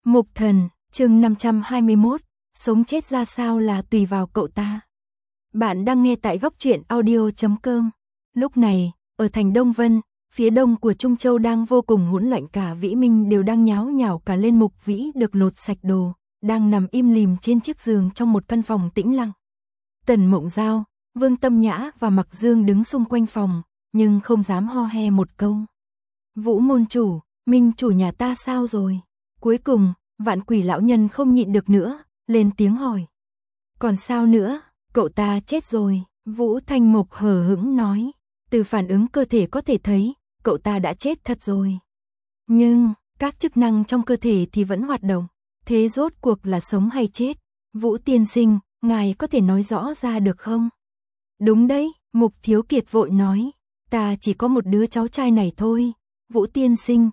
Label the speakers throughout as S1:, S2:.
S1: Mục Thần, chương 521, sống chết ra sao là tùy vào cậu ta. Bạn đang nghe tại góc truyện audio.com. Lúc này, ở thành Đông Vân, phía đông của Trung Châu đang vô cùng hỗn loạn, cả Vĩ Minh đều đang nháo nhào cả lên. Mục Vĩ được lột sạch đồ, đang nằm im lìm trên chiếc giường trong một căn phòng tĩnh lặng. Tần Mộng Giao, Vương Tâm Nhã và Mặc Dương đứng xung quanh phòng, nhưng không dám ho he một câu. Vũ môn chủ, Minh chủ nhà ta sao rồi? Cuối cùng, Vạn Quỷ lão nhân không nhịn được nữa, lên tiếng hỏi. Còn sao nữa, cậu ta chết rồi, Vũ Thanh Mục hờ hững nói. Từ phản ứng cơ thể có thể thấy, cậu ta đã chết thật rồi. Nhưng, các chức năng trong cơ thể thì vẫn hoạt động. Thế rốt cuộc là sống hay chết? Vũ tiên sinh, ngài có thể nói rõ ra được không? Đúng đấy, Mục Thiếu Kiệt vội nói. Ta chỉ có một đứa cháu trai này thôi. Vũ tiên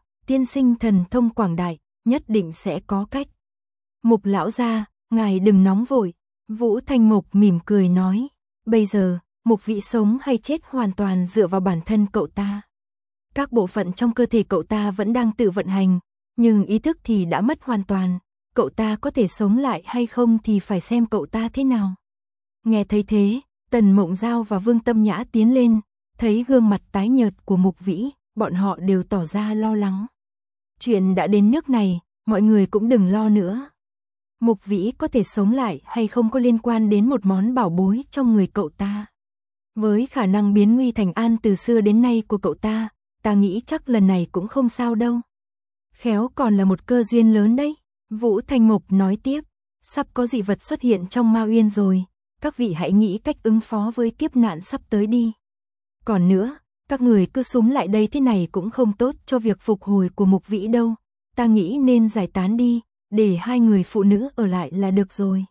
S1: sinh thần thông quảng đại, nhất định sẽ có cách. Mục lão gia, ngài đừng nóng vội. Vũ Thanh Mục mỉm cười nói. Bây giờ, Mục Vĩ sống hay chết hoàn toàn dựa vào bản thân cậu ta. Các bộ phận trong cơ thể cậu ta vẫn đang tự vận hành, nhưng ý thức thì đã mất hoàn toàn. Cậu ta có thể sống lại hay không thì phải xem cậu ta thế nào. Nghe thấy thế, Tần Mộng Giao và Vương Tâm Nhã tiến lên, thấy gương mặt tái nhợt của Mục Vĩ, bọn họ đều tỏ ra lo lắng. Chuyện đã đến nước này, mọi người cũng đừng lo nữa. Mục Vĩ có thể sống lại hay không có liên quan đến một món bảo bối trong người cậu ta. Với khả năng biến nguy thành an từ xưa đến nay của cậu ta, ta nghĩ chắc lần này cũng không sao đâu. Khéo còn là một cơ duyên lớn đấy. Vũ Thanh Mục nói tiếp, sắp có dị vật xuất hiện trong Ma Uyên rồi, các vị hãy nghĩ cách ứng phó với kiếp nạn sắp tới đi. Còn nữa, các người cứ súm lại đây thế này cũng không tốt cho việc phục hồi của Mục Vĩ đâu, ta nghĩ nên giải tán đi, để hai người phụ nữ ở lại là được rồi.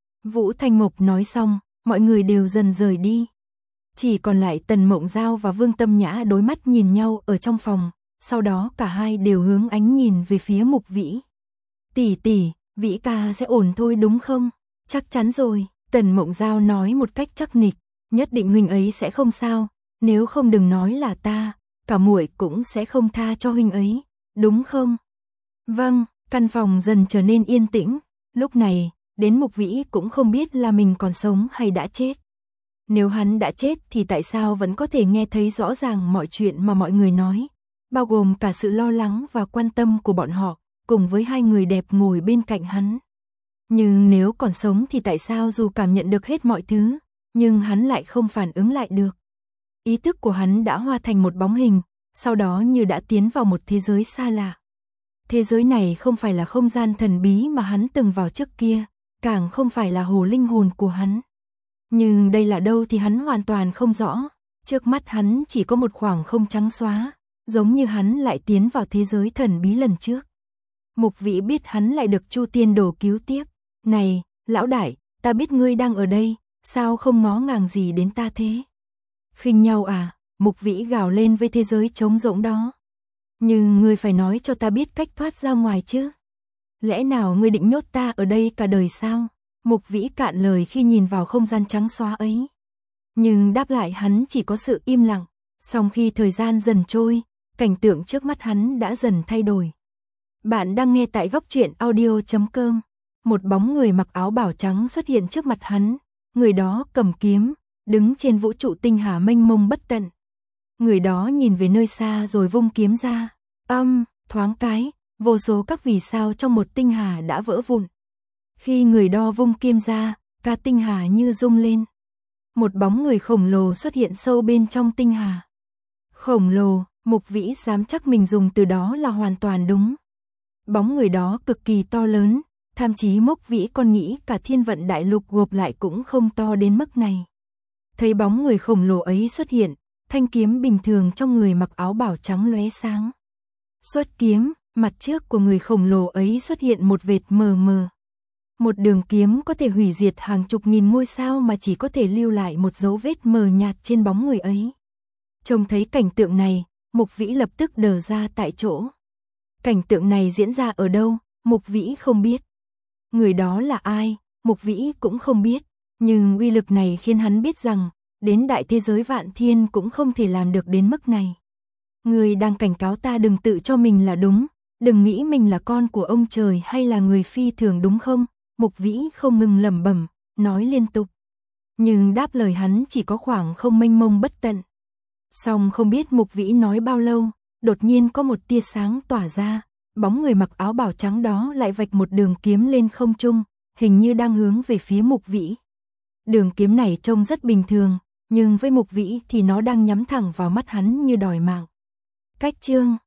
S1: Vũ Thanh Mục nói xong, mọi người đều dần rời đi. Chỉ còn lại Tần Mộng Giao và Vương Tâm Nhã đối mắt nhìn nhau ở trong phòng, sau đó cả hai đều hướng ánh nhìn về phía Mục Vĩ. Tỷ tỷ, Vĩ ca sẽ ổn thôi đúng không? Chắc chắn rồi, Tần Mộng Giao nói một cách chắc nịch, nhất định huynh ấy sẽ không sao, nếu không đừng nói là ta, cả muội cũng sẽ không tha cho huynh ấy, đúng không? Vâng, căn phòng dần trở nên yên tĩnh, lúc này, đến Mục Vĩ cũng không biết là mình còn sống hay đã chết. Nếu hắn đã chết thì tại sao vẫn có thể nghe thấy rõ ràng mọi chuyện mà mọi người nói, bao gồm cả sự lo lắng và quan tâm của bọn họ, cùng với hai người đẹp ngồi bên cạnh hắn. Nhưng nếu còn sống thì tại sao dù cảm nhận được hết mọi thứ, nhưng hắn lại không phản ứng lại được. Ý thức của hắn đã hóa thành một bóng hình, sau đó như đã tiến vào một thế giới xa lạ. Thế giới này không phải là không gian thần bí mà hắn từng vào trước kia, càng không phải là hồ linh hồn của hắn. Nhưng đây là đâu thì hắn hoàn toàn không rõ, trước mắt hắn chỉ có một khoảng không trắng xóa, giống như hắn lại tiến vào thế giới thần bí lần trước. Mục Vĩ biết hắn lại được Chu Tiên Đồ cứu tiếp. Này, lão đại, ta biết ngươi đang ở đây, sao không ngó ngàng gì đến ta thế? Khinh nhau à? Mục Vĩ gào lên với thế giới trống rỗng đó. Nhưng ngươi phải nói cho ta biết cách thoát ra ngoài chứ. Lẽ nào ngươi định nhốt ta ở đây cả đời sao? Mục Vĩ cạn lời khi nhìn vào không gian trắng xóa ấy. Nhưng đáp lại hắn chỉ có sự im lặng. Song khi thời gian dần trôi, cảnh tượng trước mắt hắn đã dần thay đổi. Bạn đang nghe tại góc truyện audio.com. Một bóng người mặc áo bào trắng xuất hiện trước mặt hắn. Người đó cầm kiếm, đứng trên vũ trụ tinh hà mênh mông bất tận. Người đó nhìn về nơi xa rồi vung kiếm ra. Thoáng cái, vô số các vì sao trong một tinh hà đã vỡ vụn. Khi người đó vung kiếm ra, cả tinh hà như rung lên. Một bóng người khổng lồ xuất hiện sâu bên trong tinh hà. Khổng lồ, Mục Vĩ dám chắc mình dùng từ đó là hoàn toàn đúng. Bóng người đó cực kỳ to lớn, thậm chí Mục Vĩ còn nghĩ cả thiên vận đại lục gộp lại cũng không to đến mức này. Thấy bóng người khổng lồ ấy xuất hiện, thanh kiếm bình thường trong người mặc áo bào trắng lóe sáng. Xuất kiếm, mặt trước của người khổng lồ ấy xuất hiện một vệt mờ mờ. Một đường kiếm có thể hủy diệt hàng chục nghìn ngôi sao mà chỉ có thể lưu lại một dấu vết mờ nhạt trên bóng người ấy. Trông thấy cảnh tượng này, Mục Vĩ lập tức đờ ra tại chỗ. Cảnh tượng này diễn ra ở đâu, Mục Vĩ không biết. Người đó là ai, Mục Vĩ cũng không biết. Nhưng uy lực này khiến hắn biết rằng, đến đại thế giới vạn thiên cũng không thể làm được đến mức này. Người đang cảnh cáo ta đừng tự cho mình là đúng, Đừng nghĩ mình là con của ông trời hay là người phi thường đúng không? Mục Vĩ không ngừng lẩm bẩm, nói liên tục. Nhưng đáp lời hắn chỉ có khoảng không mênh mông bất tận. Song không biết Mục Vĩ nói bao lâu, đột nhiên có một tia sáng tỏa ra, bóng người mặc áo bào trắng đó lại vạch một đường kiếm lên không trung, hình như đang hướng về phía Mục Vĩ. Đường kiếm này trông rất bình thường, nhưng với Mục Vĩ thì nó đang nhắm thẳng vào mắt hắn như đòi mạng. Cách chương